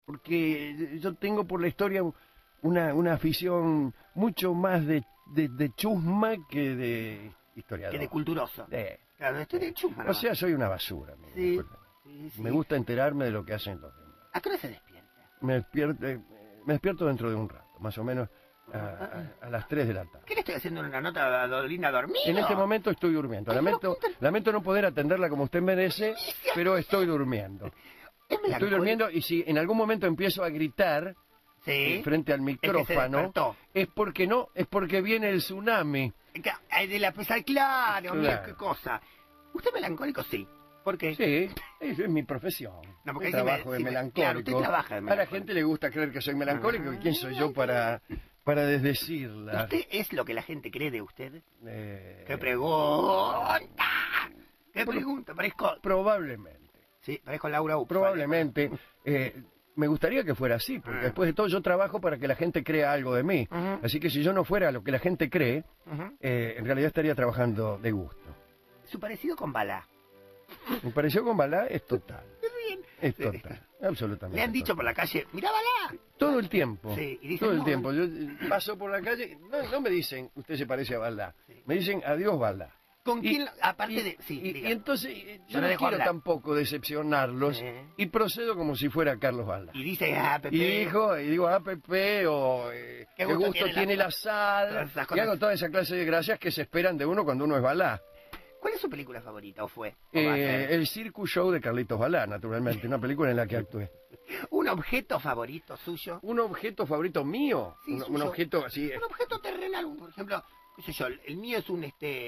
porque yo tengo por la historia una afición mucho más de chusma que de historiador. Que de culturoso. Claro, estoy de chusma. O sea, soy una basura. Sí, Me gusta enterarme de lo que hacen los demás. ¿A qué hora se despierta? Me despierto dentro de un rato, más o menos a las 3 de la tarde. ¿Qué le estoy haciendo una nota a Dolina dormida? En este momento estoy durmiendo. Lamento no poder atenderla como usted merece, pero estoy durmiendo. Estoy durmiendo y si en algún momento empiezo a gritar frente al micrófono, es porque viene el tsunami. De la pesar, claro, mira qué cosa. ¿Usted es melancólico? Sí. ¿Por qué? Sí, es mi profesión. No, porque trabajo de melancólico. Claro, usted trabaja de melancólico. A la gente le gusta creer que soy melancólico, y quién soy yo para desdecirla. ¿Usted es lo que la gente cree de usted? ¿Qué pregunta? ¿Qué pregunta? Parezco... Probablemente. Sí, parezco Laura Upfa. Probablemente. Me gustaría que fuera así, porque después de todo yo trabajo para que la gente crea algo de mí. Así que si yo no fuera lo que la gente cree, en realidad estaría trabajando de gusto. Su parecido con Balá. Mi parecido con Balá es total. Es total, absolutamente. Le han dicho por la calle, mirá Balá. Todo el tiempo. Sí, y dicen, todo el tiempo. Yo paso por la calle, no me dicen, usted se parece a Balá. Me dicen, adiós Balá. ¿Con quién? Aparte de... Sí, y entonces yo no quiero tampoco decepcionarlos y procedo como si fuera Carlos Balá. Y dice, Pepe. Y digo, Pepe, o qué gusto tiene la sal. Y hago toda esa clase de gracias que se esperan de uno cuando uno es Balá. ¿Cuál es su película favorita o fue? El Circus Show de Carlitos Balá, naturalmente, una película en la que actué. ¿Un objeto favorito suyo? ¿Un objeto favorito mío? Sí, un objeto así. Un objeto terrenal, por ejemplo, qué sé yo, el mío es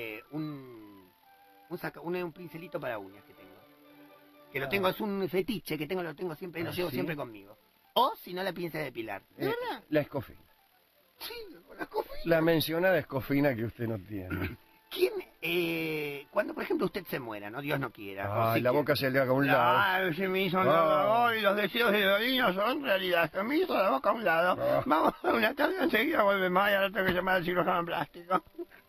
un pincelito para uñas que tengo. Que lo tengo, es un fetiche que lo tengo siempre, lo llevo siempre conmigo. O si no, la pinza de depilar. ¿De verdad? La escofina. Sí, la escofina. La mencionada escofina que usted no tiene. ¿Quién, cuando por ejemplo usted se muera, no Dios no quiera? La boca se le haga a un lado. Ah, se me hizo un lado, y los deseos de Dolina son realidad. Se me hizo la boca a un lado. Vamos a una tarde, enseguida vuelve más y ahora tengo que llamar al cirujano plástico.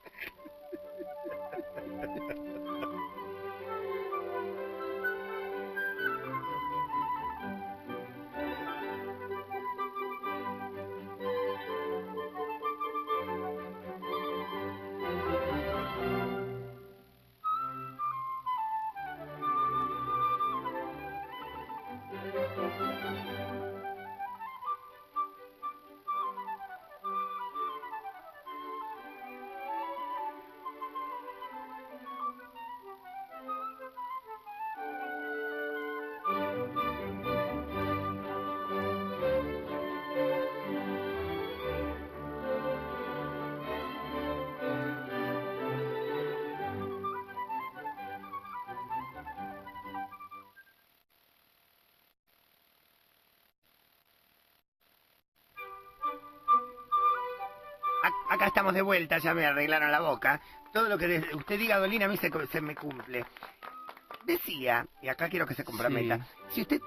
Acá estamos de vuelta, ya me arreglaron la boca. Todo lo que usted diga, Dolina, a mí se me cumple. Decía, y acá quiero que se comprometa, si usted...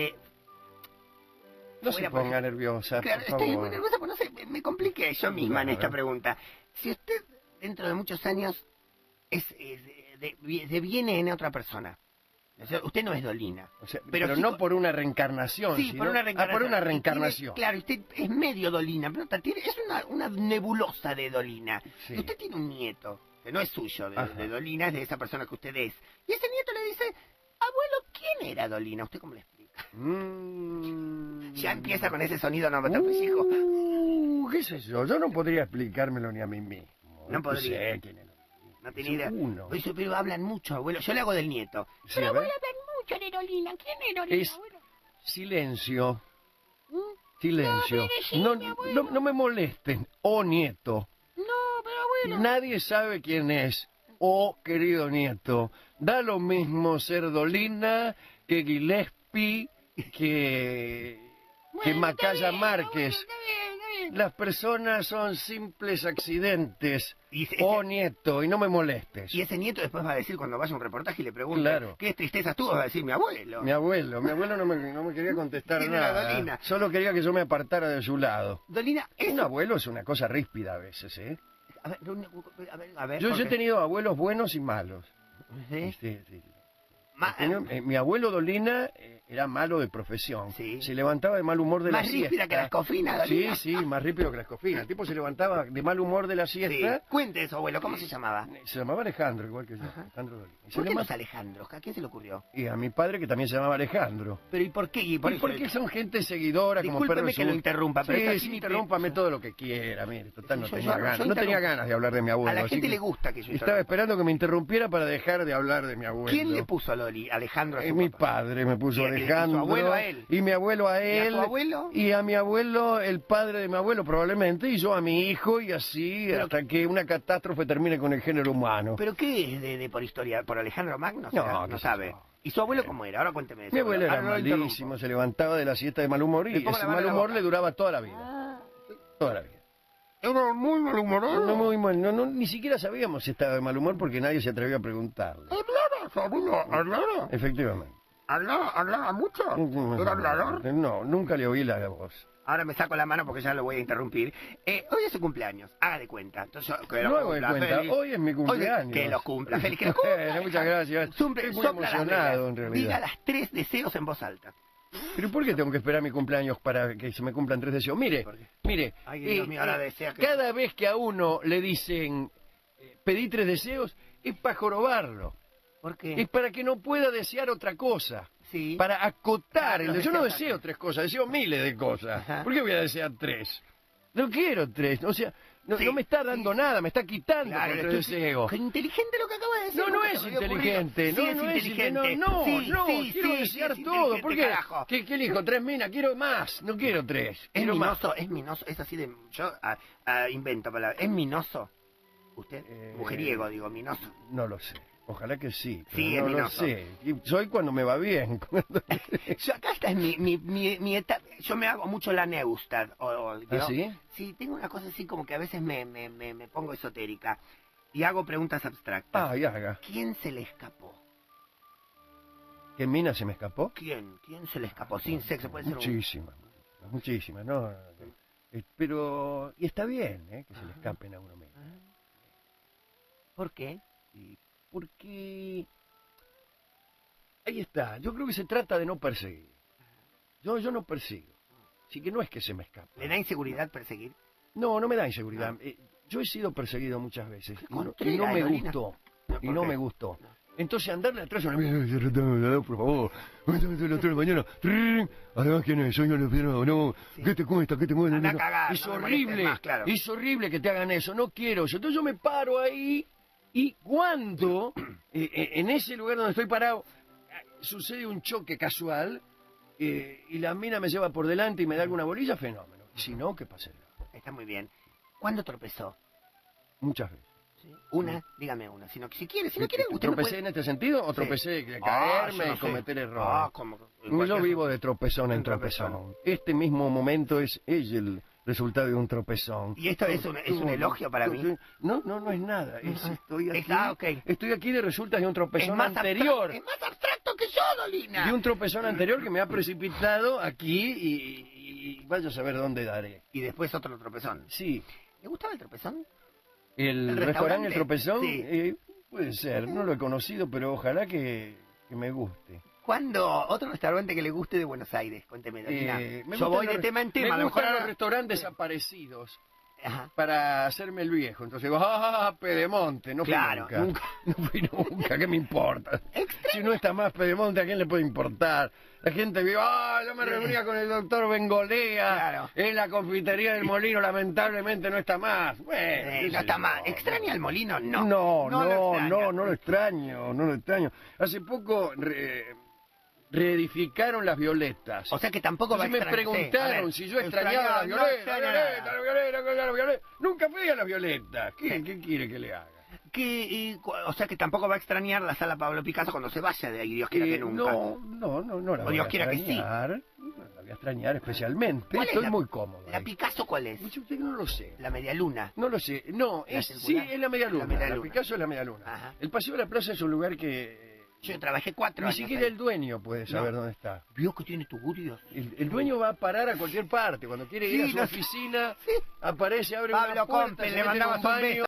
no se ponga nerviosa, claro, por favor. Estoy muy nerviosa, pero no sé, me compliqué yo misma en esta pregunta. Si usted, dentro de muchos años, deviene en otra persona, o sea, usted no es Dolina. O sea, pero no por una reencarnación, sí, sino por una reencarnación. por una reencarnación. Claro, usted es medio Dolina, pero es una nebulosa de Dolina. Sí. Usted tiene un nieto, que no es suyo, de Dolina, es de esa persona que usted es. Y ese nieto le dice, abuelo, ¿quién era Dolina? ¿Usted cómo le explica? Ya empieza con ese sonido hijo. ¿Qué sé yo? Yo no podría explicármelo ni a mí mismo. No podría. Sé quién es. No tenía idea. Pero hablan mucho, abuelo. Yo le hago del nieto. Sí, pero abuelo, hablan mucho de Dolina. ¿Quién es Dolina, abuelo? Silencio. Silencio. No me molesten. Nieto. No, pero abuelo. Nadie sabe quién es. Querido nieto. Da lo mismo ser Dolina que Gillespie, que Macaya Márquez. Está bien. Las personas son simples accidentes. Nieto, y no me molestes. Y ese nieto después va a decir, cuando vaya a un reportaje y le pregunte, ¿qué tristezas tuvo? Va a decir, mi abuelo. Mi abuelo no me quería contestar nada. Dolina. Solo quería que yo me apartara de su lado. Dolina, un abuelo es una cosa ríspida a veces, ¿eh? A ver. Yo he tenido abuelos buenos y malos. ¿Sí? Sí. Mi abuelo Dolina era malo de profesión. Sí. Se levantaba de mal humor de la siesta. Más ríspida que la escofina, Dolina. Sí, más rípido que la escofina. El tipo se levantaba de mal humor de la siesta. Sí. Cuente eso, abuelo, ¿cómo se llamaba? Se llamaba Alejandro, igual que yo. Ajá. Alejandro Dolina. ¿Por qué los Alejandros? ¿A quién se le ocurrió? Y a mi padre, que también se llamaba Alejandro. ¿Pero y por qué? ¿Y porque son gente seguidora, como perros. Discúlpeme que lo interrumpa, pero sí, interrúmpame todo lo que quiera, mire, total, no Yo tenía ganas. yo No tenía ganas de hablar de mi abuelo. A la así gente que le gusta que yo estaba esperando que me interrumpiera para dejar de hablar de mi abuelo. ¿Quién le puso a Alejandro a su Mi papá? padre me puso ¿Y Alejandro. su abuelo a él? Y mi abuelo a él. ¿Y a su abuelo? Y a mi abuelo, el padre de mi abuelo probablemente, y yo a mi hijo, y así, hasta que una catástrofe termine con el género humano. ¿Pero qué es de por historia? ¿Por Alejandro Magno? No sabe. No. ¿Y su abuelo cómo era? Ahora cuénteme eso. Mi abuelo era Ahora no lo malísimo, interrumpo. se levantaba de la siesta de mal humor, y ese mal humor le duraba toda la vida. Toda la vida. Era muy malhumorado. No, muy mal, ni siquiera sabíamos si estaba de mal humor porque nadie se atrevió a preguntarle. ¿Hablaba, su abuelo? ¿Hablaba? Efectivamente. ¿Hablaba mucho? ¿Era hablador? No, nunca le oí la voz. Ahora me saco la mano porque ya lo voy a interrumpir. Hoy es su cumpleaños, haga de cuenta. Entonces, que no hago de cuenta, feliz. hoy es mi cumpleaños. Que lo cumpla, feliz que lo cumpla. Muchas gracias. Estoy muy emocionado en realidad. Diga las 3 deseos en voz alta. ¿Pero por qué tengo que esperar mi cumpleaños para que se me cumplan 3 deseos? Mire, Ay, Dios mío, ahora desea que... cada vez que a uno le dicen pedí 3 deseos, es para jorobarlo. ¿Por qué? Es para que no pueda desear otra cosa. Sí. Para acotar. Yo no deseos deseo 3 cosas, deseo miles de cosas. Ajá. ¿Por qué voy a desear 3? No quiero 3, o sea, no me está dando nada, me está quitando con 3 deseos. Qué inteligente lo que acaba de decir. No es inteligente, no es inteligente. Quiero desear todo. ¿Por qué? ¿Qué elijo? 3 minas, quiero más, no quiero 3. Es minoso, es así de... Yo invento palabras. ¿Es minoso? ¿Usted? Mujeriego, digo, minoso. No lo sé. Ojalá que sí, pero Sí, no es lo minoso. sé. Soy cuando me va bien. Acá está mi etapa. Yo me hago mucho la Neustad. ¿Ah, sí? Sí, tengo una cosa así como que a veces me pongo esotérica. Y hago preguntas abstractas. Ah, y haga. ¿Quién se le escapó? ¿Qué mina se me escapó? ¿Quién se le escapó? Sin sexo, puede ser Muchísimas, no. Pero, y está bien, que se le escapen a uno mismo. ¿Por qué? Porque ahí está, yo creo que se trata de no perseguir. Yo no persigo, así que no es que se me escape. ¿Le da inseguridad perseguir? No me da inseguridad. Yo he sido perseguido muchas veces y no me gustó. Me gustó. Entonces andarle atrás a una amiga, por favor, las 3 de la mañana, además quién es, soy no, ¿qué te cuesta? ¿Qué te cuesta? Es horrible, es horrible que te hagan eso, no quiero eso. Entonces yo me paro ahí. Y cuando en ese lugar donde estoy parado sucede un choque casual y la mina me lleva por delante y me da alguna bolilla, fenómeno. Y si no, ¿qué pasa? Está muy bien. ¿Cuándo tropezó? Muchas veces. ¿Sí? Dígame una. Si quiere, usted ¿Tropecé no puede... en este sentido o tropecé de caerme y cometer errores? Yo vivo de tropezón en tropezón. Este mismo momento es el resultado de un tropezón. ¿Y esto es un elogio para mí? No es nada. Estoy aquí de resultas de un tropezón es anterior. Es más abstracto que yo, Dolina. De un tropezón anterior que me ha precipitado aquí y vaya a saber dónde daré. Y después otro tropezón. Sí. ¿Le gustaba el tropezón? ¿El restaurante El Tropezón? Sí. Puede ser, no lo he conocido, pero ojalá que me guste. ¿Cuándo? Otro restaurante que le guste de Buenos Aires, cuénteme, Dolina. Yo voy de tema en tema. Me gustan los restaurantes desaparecidos. Ajá. Para hacerme el viejo. Entonces digo, Pedemonte, no fui nunca. No fui nunca, ¿qué me importa? Si no está más Pedemonte, ¿a quién le puede importar? La gente vive, yo me reunía con el doctor Bengolea, en la confitería del Molino, lamentablemente no está más. Bueno, no está más. ¿Extraña el Molino? No lo extraño. Hace poco reedificaron las Violetas. O sea que tampoco va a extrañar. Me preguntaron si yo extrañaba las Violetas. La Violeta. Nunca fui a las Violetas. ¿Qué quiere que le haga? O sea que tampoco va a extrañar la sala Pablo Picasso cuando se vaya de ahí, Dios quiera que nunca. No la voy a extrañar. No la voy a extrañar especialmente. Estoy muy cómodo. ¿La Picasso cuál es? Yo no lo sé. ¿La medialuna? No lo sé. No, es la medialuna. La Picasso es la medialuna. Ajá. El Paseo de la Plaza es un lugar que... Yo trabajé 4 años. Ni siquiera el dueño puede saber dónde está. ¿Vio que tiene tugurios? El dueño va a parar a cualquier parte. Cuando quiere ir a su oficina, aparece, abre una puerta, le mandaba un beso.